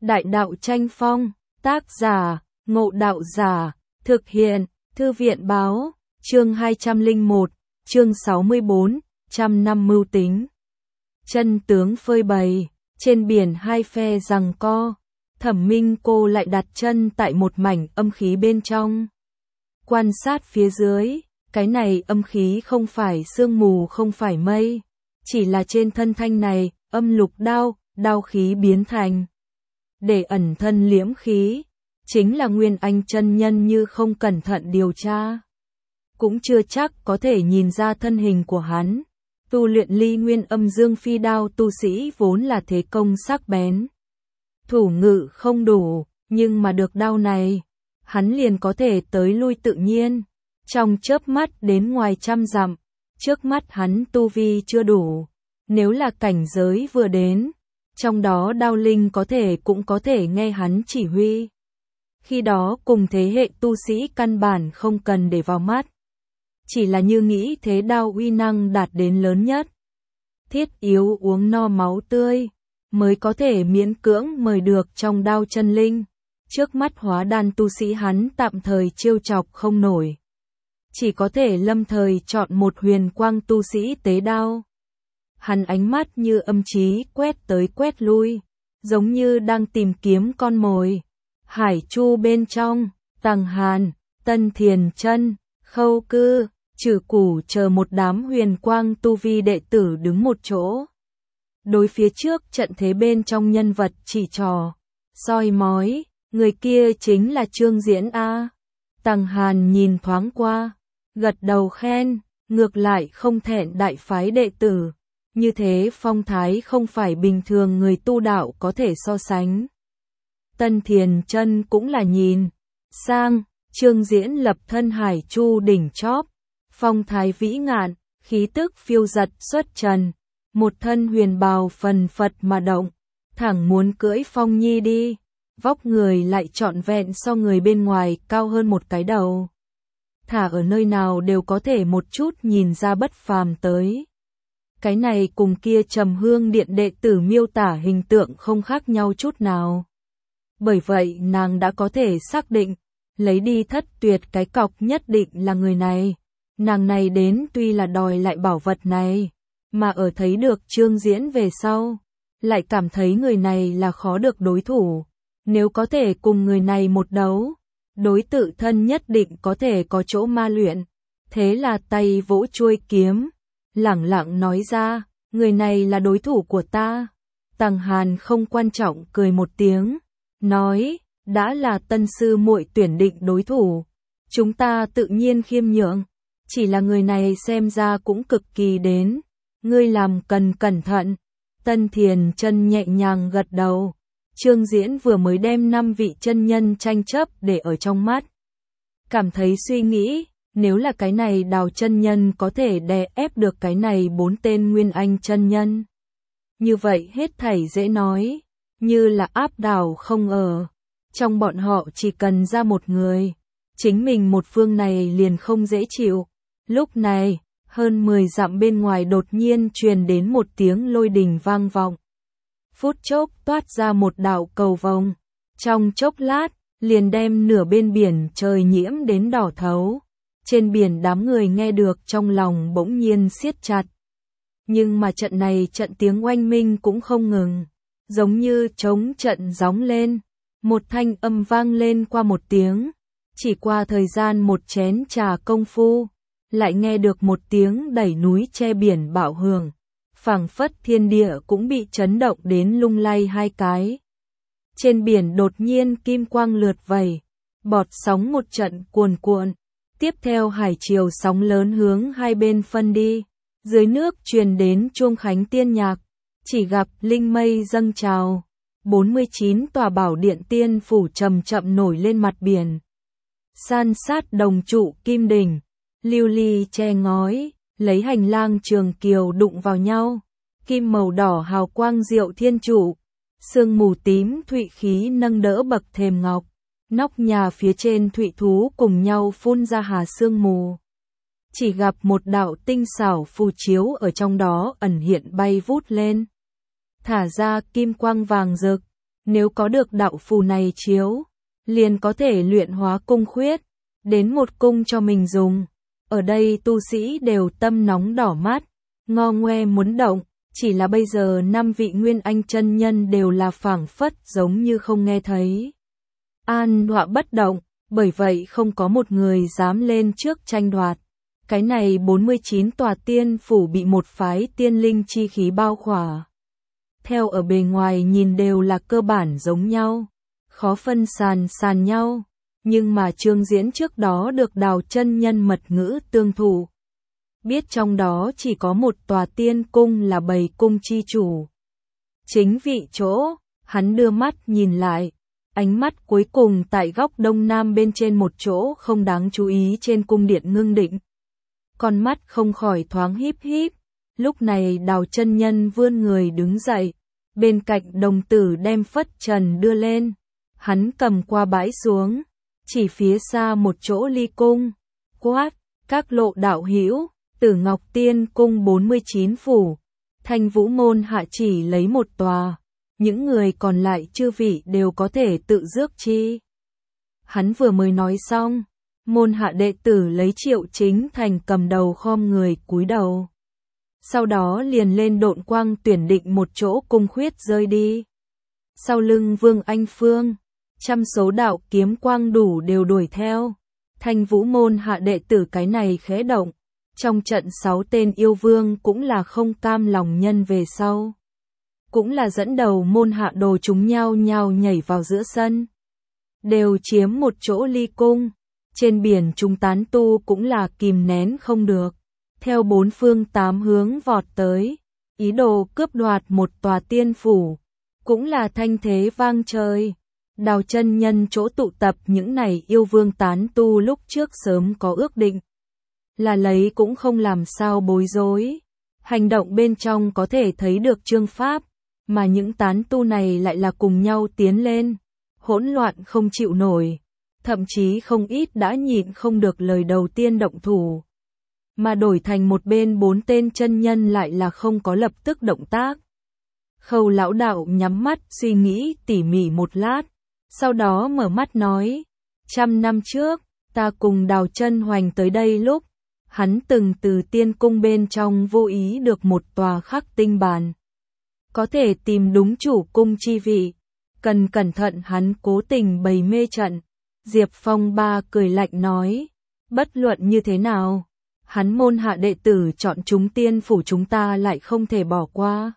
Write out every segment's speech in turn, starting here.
Đại đạo tranh phong, tác giả, Ngộ Đạo Giả, thực hiện, Thư viện báo, chương 201, chương 64, trăm năm mưu tính. Chân tướng phơi bày, trên biển hai phe giằng co, Thẩm Minh Cô lại đặt chân tại một mảnh âm khí bên trong. Quan sát phía dưới, cái này âm khí không phải sương mù không phải mây, chỉ là trên thân thanh này, âm lục đao, đao khí biến thành. Để ẩn thân liễm khí, chính là Nguyên Anh chân nhân như không cẩn thận điều tra. Cũng chưa chắc có thể nhìn ra thân hình của hắn. Tu luyện ly nguyên âm dương phi đao tu sĩ vốn là thế công sắc bén. Thủ ngự không đủ, nhưng mà được đao này, hắn liền có thể tới lui tự nhiên. Trong chớp mắt đến ngoài trăm dặm, trước mắt hắn tu vi chưa đủ. Nếu là cảnh giới vừa đến, trong đó đao linh cũng có thể nghe hắn chỉ huy. Khi đó cùng thế hệ tu sĩ căn bản không cần để vào mắt. Chỉ là như nghĩ thế đao uy năng đạt đến lớn nhất. Thiết yếu uống no máu tươi, mới có thể miễn cưỡng mời được trong đao chân linh. Trước mắt hóa đan tu sĩ hắn tạm thời trêu chọc không nổi. Chỉ có thể lâm thời chọn một huyền quang tu sĩ tế đao. Hắn ánh mắt như âm trí quét tới quét lui, giống như đang tìm kiếm con mồi. Hải Chu bên trong, Tằng Hàn, Tân Thiền Chân, Khâu Cư, Trừ Củ chờ một đám huyền quang tu vi đệ tử đứng một chỗ. Đối phía trước trận thế bên trong nhân vật chỉ trò, soi mói, người kia chính là Trương Diễn A. Tằng Hàn nhìn thoáng qua, gật đầu khen, ngược lại không thẹn đại phái đệ tử. Như thế phong thái không phải bình thường người tu đạo có thể so sánh. Tân Thiền Chân cũng là nhìn sang, Trương Diễn lập thân Hải Chu đỉnh chóp, phong thái vĩ ngạn, khí tức phiêu giật xuất trần, một thân huyền bào phần phật mà động, thẳng muốn cưỡi Phong Nhi đi, vóc người lại trọn vẹn so người bên ngoài cao hơn một cái đầu. Thả ở nơi nào đều có thể một chút nhìn ra bất phàm tới. Cái này cùng kia Trầm Hương Điện đệ tử miêu tả hình tượng không khác nhau chút nào. Bởi vậy nàng đã có thể xác định, lấy đi Thất Tuyệt cái cọc nhất định là người này. Nàng này đến tuy là đòi lại bảo vật này, mà ở thấy được Trương Diễn về sau, lại cảm thấy người này là khó được đối thủ. Nếu có thể cùng người này một đấu, đối tự thân nhất định có thể có chỗ ma luyện. Thế là tay vỗ chuôi kiếm, lẳng lặng nói ra, người này là đối thủ của ta. Tằng Hàn không quan trọng cười một tiếng, nói, đã là Tân sư muội tuyển định đối thủ, chúng ta tự nhiên khiêm nhượng, chỉ là người này xem ra cũng cực kỳ đến, ngươi làm cần cẩn thận. Tân Thiền Chân nhẹ nhàng gật đầu. Trương Diễn vừa mới đem 5 vị chân nhân tranh chấp để ở trong mắt. Cảm thấy suy nghĩ, nếu là cái này Đào chân nhân có thể đè ép được cái này 4 tên Nguyên Anh chân nhân. Như vậy hết thảy dễ nói, như là áp đảo không ở. Trong bọn họ chỉ cần ra một người, chính mình một phương này liền không dễ chịu. Lúc này, hơn 10 dặm bên ngoài đột nhiên truyền đến một tiếng lôi đình vang vọng. Phút chốc toát ra một đạo cầu vồng, trong chốc lát, liền đem nửa bên biển trời nhiễm đến đỏ thấu. Trên biển đám người nghe được trong lòng bỗng nhiên siết chặt. Nhưng mà trận này trận tiếng oanh minh cũng không ngừng, giống như trống trận gióng lên, một thanh âm vang lên qua một tiếng. Chỉ qua thời gian một chén trà công phu, lại nghe được một tiếng đẩy núi che biển bạo hưởng. Phảng phất thiên địa cũng bị chấn động đến lung lay hai cái. Trên biển đột nhiên kim quang lượt vẩy, bọt sóng một trận cuồn cuộn. Tiếp theo hải triều sóng lớn hướng hai bên phân đi. Dưới nước truyền đến chuông khánh tiên nhạc, chỉ gặp linh mây dâng trào. 49 tòa bảo điện tiên phủ chậm chậm nổi lên mặt biển. San sát đồng trụ kim đỉnh, lưu ly che ngói. Lấy hành lang trường kiều đụng vào nhau, kim màu đỏ hào quang diệu thiên trụ, sương mù tím thụy khí nâng đỡ bậc thềm ngọc, nóc nhà phía trên thụy thú cùng nhau phun ra hà sương mù. Chỉ gặp một đạo tinh xảo phù chiếu ở trong đó ẩn hiện bay vút lên, thả ra kim quang vàng rực, Nếu có được đạo phù này chiếu, liền có thể luyện hóa cung khuyết, đến một cung cho mình dùng. Ở đây tu sĩ đều tâm nóng đỏ mắt, ngo ngoe muốn động, chỉ là bây giờ 5 vị Nguyên Anh chân nhân đều là phảng phất giống như không nghe thấy. An đọa bất động, bởi vậy không có một người dám lên trước tranh đoạt. Cái này 49 tòa tiên phủ bị một phái tiên linh chi khí bao khỏa. Theo ở bề ngoài nhìn đều là cơ bản giống nhau, khó phân sàn nhau, nhưng mà Trương Diễn trước đó được Đào chân nhân mật ngữ tương thủ. Biết trong đó chỉ có một tòa tiên cung là Bầy cung chi chủ. Chính vị chỗ, hắn đưa mắt nhìn lại, ánh mắt cuối cùng tại góc đông nam bên trên một chỗ không đáng chú ý trên cung điện ngưng định. Con mắt không khỏi thoáng híp híp, lúc này Đào chân nhân vươn người đứng dậy, bên cạnh đồng tử đem phất trần đưa lên, hắn cầm qua bãi xuống, chỉ phía xa một chỗ ly cung, quát, các lộ đạo hữu, Tử Ngọc Tiên cung 49 phủ, Thanh Vũ môn hạ chỉ lấy một tòa, những người còn lại chư vị đều có thể tự rước chi. Hắn vừa mới nói xong, môn hạ đệ tử lấy Triệu Chính Thành cầm đầu khom người cúi đầu. Sau đó liền lên độn quang tuyển định một chỗ cung khuyết rơi đi. Sau lưng Vương Anh Phương, trăm số đạo kiếm quang đủ đều đuổi theo. Thanh Vũ môn hạ đệ tử cái này khẽ động. Trong trận 6 tên yêu vương cũng là không cam lòng nhân về sau. Cũng là dẫn đầu môn hạ đồ chúng nhao nhao nhảy vào giữa sân. Đều chiếm một chỗ ly cung. Trên biển chúng tán tu cũng là kìm nén không được. Theo 4 phương 8 hướng vọt tới. Ý đồ cướp đoạt một tòa tiên phủ. Cũng là thanh thế vang trời. Đào chân nhân chỗ tụ tập những này yêu vương tán tu lúc trước sớm có ước định. Là lấy cũng không làm sao bối rối. Hành động bên trong có thể thấy được chương pháp, mà những tán tu này lại là cùng nhau tiến lên. Hỗn loạn không chịu nổi, thậm chí không ít đã nhịn không được lời đầu tiên động thủ. Mà đổi thành một bên 4 tên chân nhân lại là không có lập tức động tác. Khâu lão đạo nhắm mắt suy nghĩ tỉ mỉ một lát, sau đó mở mắt nói, 100 năm trước, ta cùng Đào Chân Hoành tới đây lúc, hắn từng từ tiên cung bên trong vô ý được một tòa khắc tinh bàn. Có thể tìm đúng chủ cung chi vị, cần cẩn thận hắn cố tình bày mê trận. Diệp Phong Ba cười lạnh nói, bất luận như thế nào, hắn môn hạ đệ tử chọn chúng tiên phủ chúng ta lại không thể bỏ qua.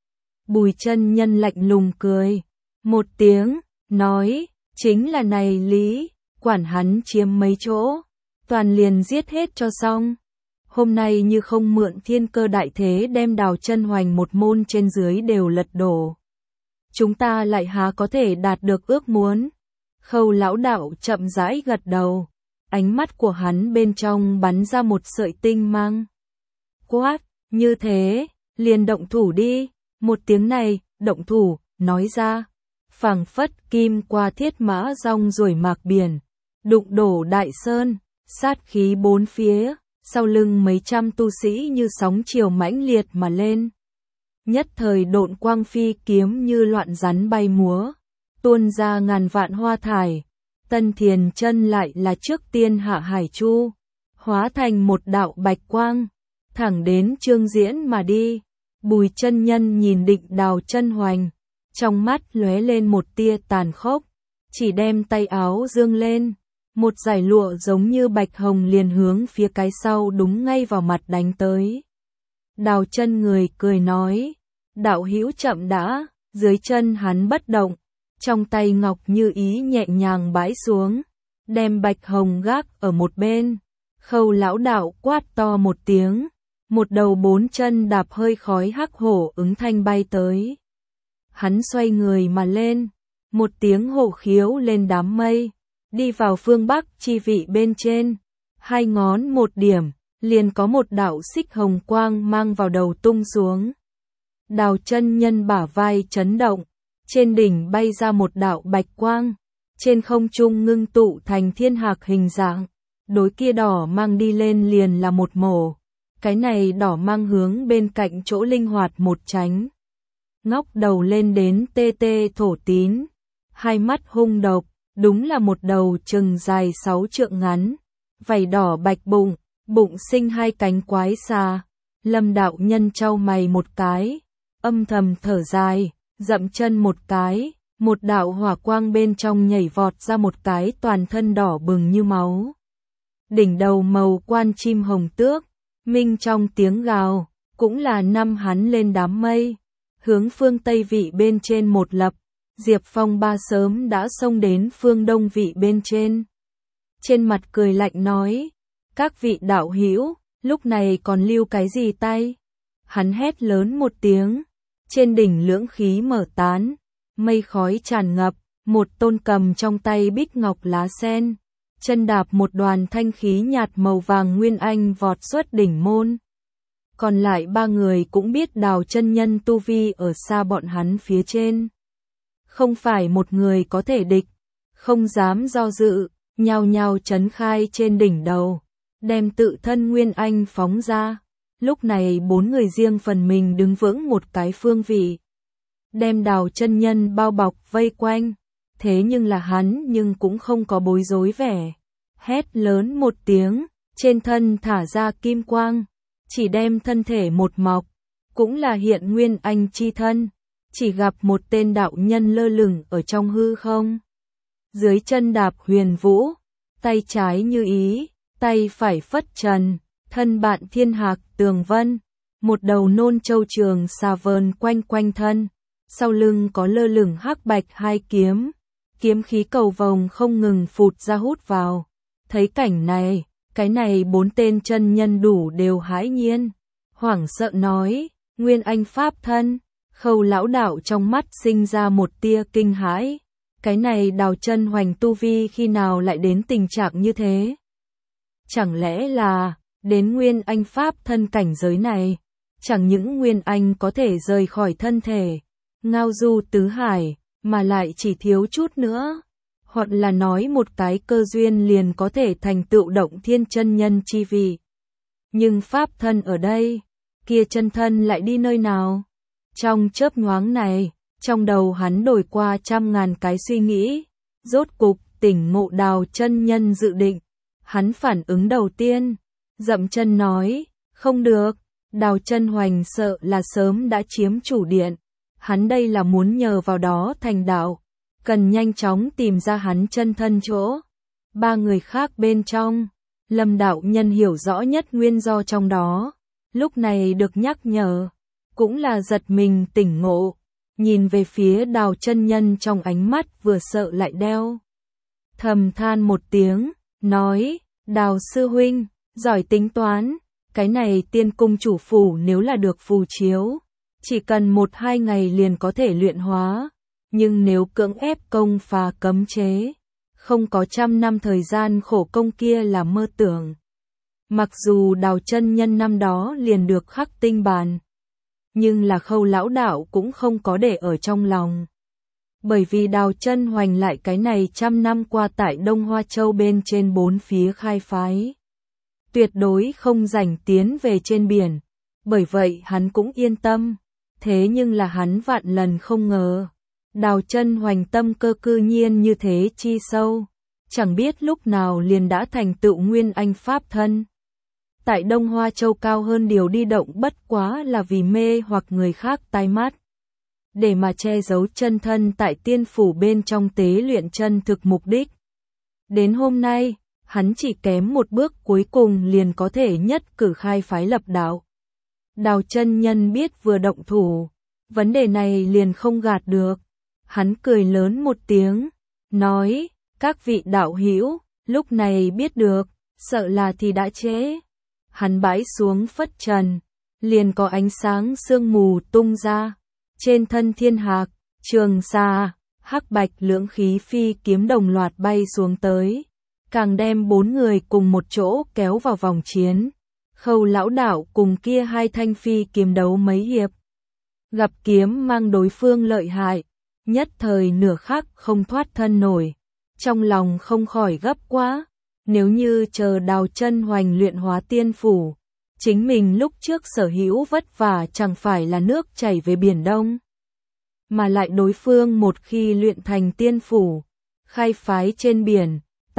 Bùi chân nhân lạnh lùng cười, một tiếng, nói, chính là này lý, quản hắn chiếm mấy chỗ, toàn liền giết hết cho xong. Hôm nay như không mượn thiên cơ đại thế đem Đào Chân Hoành một môn trên dưới đều lật đổ. Chúng ta lại há có thể đạt được ước muốn. Khâu lão đạo chậm rãi gật đầu, ánh mắt của hắn bên trong bắn ra một sợi tinh mang. Quát, như thế, liền động thủ đi. Một tiếng này, động thủ, nói ra, phảng phất kim qua thiết mã rong ruổi mạc biển, đụng đổ đại sơn, sát khí bốn phía, sau lưng mấy trăm tu sĩ như sóng chiều mãnh liệt mà lên. Nhất thời độn quang phi kiếm như loạn rắn bay múa, tuôn ra ngàn vạn hoa thải. Tân Thiền Chân lại là trước tiên hạ hải chu, hóa thành một đạo bạch quang, thẳng đến Trương Diễn mà đi. Bùi chân nhân nhìn định Đào Chân Hoành, trong mắt lóe lên một tia tàn khốc, chỉ đem tay áo dương lên, một dải lụa giống như bạch hồng liền hướng phía cái sau đúng ngay vào mặt đánh tới. Đào chân người cười nói, đạo hữu chậm đã, dưới chân hắn bất động, trong tay ngọc như ý nhẹ nhàng bãi xuống, đem bạch hồng gác ở một bên. Khâu lão đạo quát to một tiếng, một đầu 4 chân đạp hơi khói hắc hổ ứng thanh bay tới. Hắn xoay người mà lên, một tiếng hổ khiếu lên đám mây, đi vào phương bắc chi vị bên trên, 2 ngón một điểm, liền có một đạo xích hồng quang mang vào đầu tung xuống. Đào chân nhân bả vai chấn động, trên đỉnh bay ra một đạo bạch quang, trên không trung ngưng tụ thành thiên hạc hình dạng, đối kia đỏ mang đi lên liền là một mổ. Cái này đỏ mang hướng bên cạnh chỗ linh hoạt một tránh. Ngóc đầu lên đến tê tê thổ tín, hai mắt hung độc, đúng là một đầu chừng dài 6 trượng ngắn, vảy đỏ bạch bụng, bụng sinh hai cánh quái xà. Lâm đạo nhân chau mày một cái, âm thầm thở dài, dậm chân một cái, một đạo hỏa quang bên trong nhảy vọt ra một cái toàn thân đỏ bừng như máu. Đỉnh đầu màu quan chim hồng tước, minh trong tiếng gào, cũng là năm hắn lên đám mây, hướng phương Tây vị bên trên một lập, Diệp Phong ba sớm đã xông đến phương Đông vị bên trên. Trên mặt cười lạnh nói, các vị đạo hữu, lúc này còn lưu cái gì tay? Hắn hét lớn một tiếng, trên đỉnh lưỡng khí mở tán, mây khói tràn ngập, một tôn cầm trong tay bích ngọc lá sen, chân đạp một đoàn thanh khí nhạt màu vàng nguyên anh vọt xuất đỉnh môn. Còn lại ba người cũng biết Đào chân nhân tu vi ở xa bọn hắn phía trên. Không phải một người có thể địch, không dám do dự, nhao nhao chấn khai trên đỉnh đầu, đem tự thân nguyên anh phóng ra. Lúc này bốn người riêng phần mình đứng vững một cái phương vị, đem Đào chân nhân bao bọc vây quanh. Thế nhưng là hắn nhưng cũng không có bối rối vẻ, hét lớn một tiếng, trên thân thả ra kim quang, chỉ đem thân thể một mọc, cũng là hiện nguyên anh chi thân, chỉ gặp một tên đạo nhân lơ lửng ở trong hư không. Dưới chân đạp huyền vũ, tay trái như ý, tay phải phất trần, thân bạn thiên hạc tường vân, một đầu nôn châu trường xà vờn quanh quanh thân, sau lưng có lơ lửng hắc bạch hai kiếm, kiếm khí cầu vồng không ngừng phụt ra hút vào. Thấy cảnh này, cái này bốn tên chân nhân đủ đều hãi nhiên, hoảng sợ nói, nguyên anh pháp thân. Khâu lão đạo trong mắt sinh ra một tia kinh hãi, cái này Đào chân hoành tu vi khi nào lại đến tình trạng như thế? Chẳng lẽ là đến nguyên anh pháp thân cảnh giới này, chẳng những nguyên anh có thể rời khỏi thân thể, ngao du tứ hải, mà lại chỉ thiếu chút nữa, hoặc là nói một cái cơ duyên liền có thể thành tựu động thiên chân nhân chi vị. Nhưng pháp thân ở đây, kia chân thân lại đi nơi nào? Trong chớp nhoáng này, trong đầu hắn đổi qua trăm ngàn cái suy nghĩ, rốt cục tỉnh ngộ Đào chân nhân dự định. Hắn phản ứng đầu tiên, dậm chân nói, không được, Đào chân hoành sợ là sớm đã chiếm chủ điện, hắn đây là muốn nhờ vào đó thành đạo, cần nhanh chóng tìm ra hắn chân thân chỗ. Ba người khác bên trong, Lâm đạo nhân hiểu rõ nhất nguyên do trong đó, lúc này được nhắc nhở, cũng là giật mình tỉnh ngộ, nhìn về phía Đào chân nhân trong ánh mắt vừa sợ lại đeo. Thầm than một tiếng, nói, Đào sư huynh, giỏi tính toán, cái này tiên cung chủ phủ nếu là được phù chiếu, chỉ cần 1-2 ngày liền có thể luyện hóa, nhưng nếu cưỡng ép công phá cấm chế, không có 100 năm thời gian khổ công kia là mơ tưởng. Mặc dù Đào chân nhân năm đó liền được khắc tinh bàn, nhưng là Khâu lão đạo cũng không có để ở trong lòng. Bởi vì Đào chân hoành lại cái này 100 năm qua tại Đông Hoa Châu bên trên 4 phía khai phái, tuyệt đối không rảnh tiến về trên biển, bởi vậy hắn cũng yên tâm. Thế nhưng là hắn vạn lần không ngờ, Đào chân hoành tâm cơ cư nhiên như thế chi sâu, chẳng biết lúc nào liền đã thành tựu nguyên anh pháp thân. Tại Đông Hoa Châu cao hơn điều đi động bất quá là vì mê hoặc người khác tai mắt, để mà che giấu chân thân tại tiên phủ bên trong tế luyện chân thực mục đích. Đến hôm nay, hắn chỉ kém một bước cuối cùng liền có thể nhất cử khai phái lập đạo. Đào chân nhân biết vừa động thủ, vấn đề này liền không gạt được. Hắn cười lớn một tiếng, nói, các vị đạo hữu, lúc này biết được, sợ là thì đã trễ. Hắn bãi xuống phất trần, liền có ánh sáng sương mù tung ra. Trên thân thiên hạc, trường xà, hắc bạch lưỡng khí phi kiếm đồng loạt bay xuống tới, càng đem 4 người cùng một chỗ kéo vào vòng chiến. Khâu lão đạo cùng kia hai thanh phi kiếm đấu mấy hiệp, gặp kiếm mang đối phương lợi hại, nhất thời nửa khắc không thoát thân nổi, trong lòng không khỏi gấp quá. Nếu như chờ Đào chân hoành luyện hóa tiên phủ, chính mình lúc trước sở hữu vất vả chẳng phải là nước chảy về biển Đông. mà lại đối phương một khi luyện thành tiên phủ, khai phái trên biển,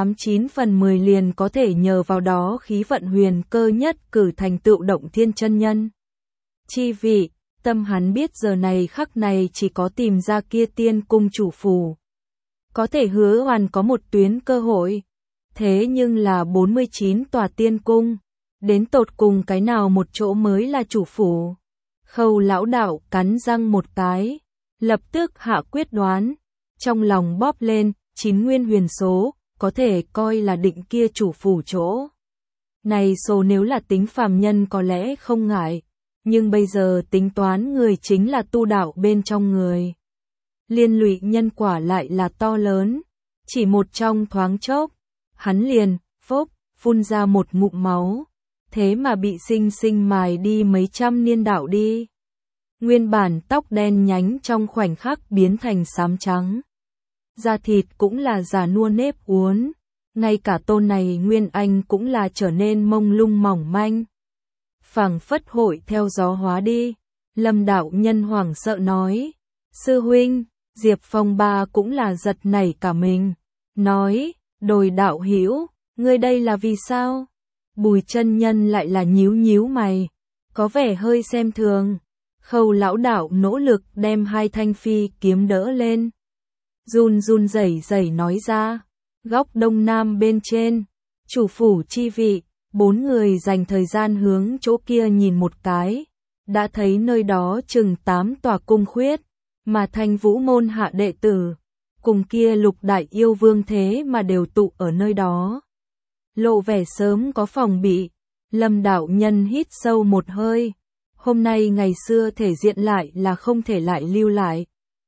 89 phần 10 liền có thể nhờ vào đó khí vận huyền cơ nhất cử thành tựu động thiên chân nhân. Chi vị, tâm hắn biết giờ này khắc này chỉ có tìm ra kia tiên cung chủ phù. Có thể hứa hoàn có một tuyến cơ hội. Thế nhưng là 49 tòa tiên cung, đến tột cùng cái nào một chỗ mới là chủ phủ. Khâu lão đạo cắn răng một cái, lập tức hạ quyết đoán, trong lòng bóp lên, 9 nguyên huyền số, có thể coi là định kia chủ phủ chỗ. Này số nếu là tính phàm nhân có lẽ không ngại, nhưng bây giờ tính toán người chính là tu đạo bên trong người. Liên lụy nhân quả lại là to lớn, chỉ một trong thoáng chốc, hắn liền, phốc, phun ra một ngụm máu, thế mà bị sinh sinh mài đi mấy trăm niên đạo đi. Nguyên bản tóc đen nhánh trong khoảnh khắc biến thành xám trắng. Da thịt cũng là già nua nếp uốn, ngay cả tôn này Nguyên Anh cũng là trở nên mông lung mỏng manh. Phảng phất hội theo gió hóa đi, Lâm đạo nhân hoảng sợ nói, sư huynh, Diệp Phong ba cũng là giật nảy cả mình, nói, Đồi đạo hữu, ngươi đây là vì sao? Bùi chân nhân lại là nhíu nhíu mày, có vẻ hơi xem thường. Khâu lão đạo nỗ lực đem hai thanh phi kiếm đỡ lên. Run run rẩy rẩy nói ra, góc đông nam bên trên, chủ phủ chi vị, 4 người dành thời gian hướng chỗ kia nhìn một cái, đã thấy nơi đó chừng 8 tòa cung khuyết, mà Thanh Vũ môn hạ đệ tử, cùng kia Lục đại yêu vương thế mà đều tụ ở nơi đó. Lộ vẻ sớm có phòng bị, Lâm đạo nhân hít sâu một hơi, hôm nay ngày xưa thể diện lại là không thể lại lưu lại.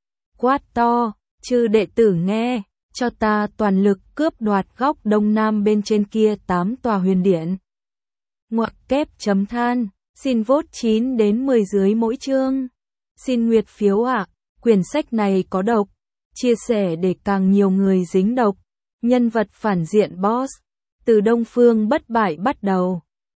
Quát to, chư đệ tử nghe, cho ta toàn lực cướp đoạt góc đông nam bên trên kia 8 tòa huyền điện. Ngoặc kép chấm than, xin vote 9 đến 10 dưới mỗi chương. Xin nguyệt phiếu ạ, quyển sách này có độc, chia sẻ để càng nhiều người dính độc. Nhân vật phản diện boss, từ Đông Phương bất bại bắt đầu.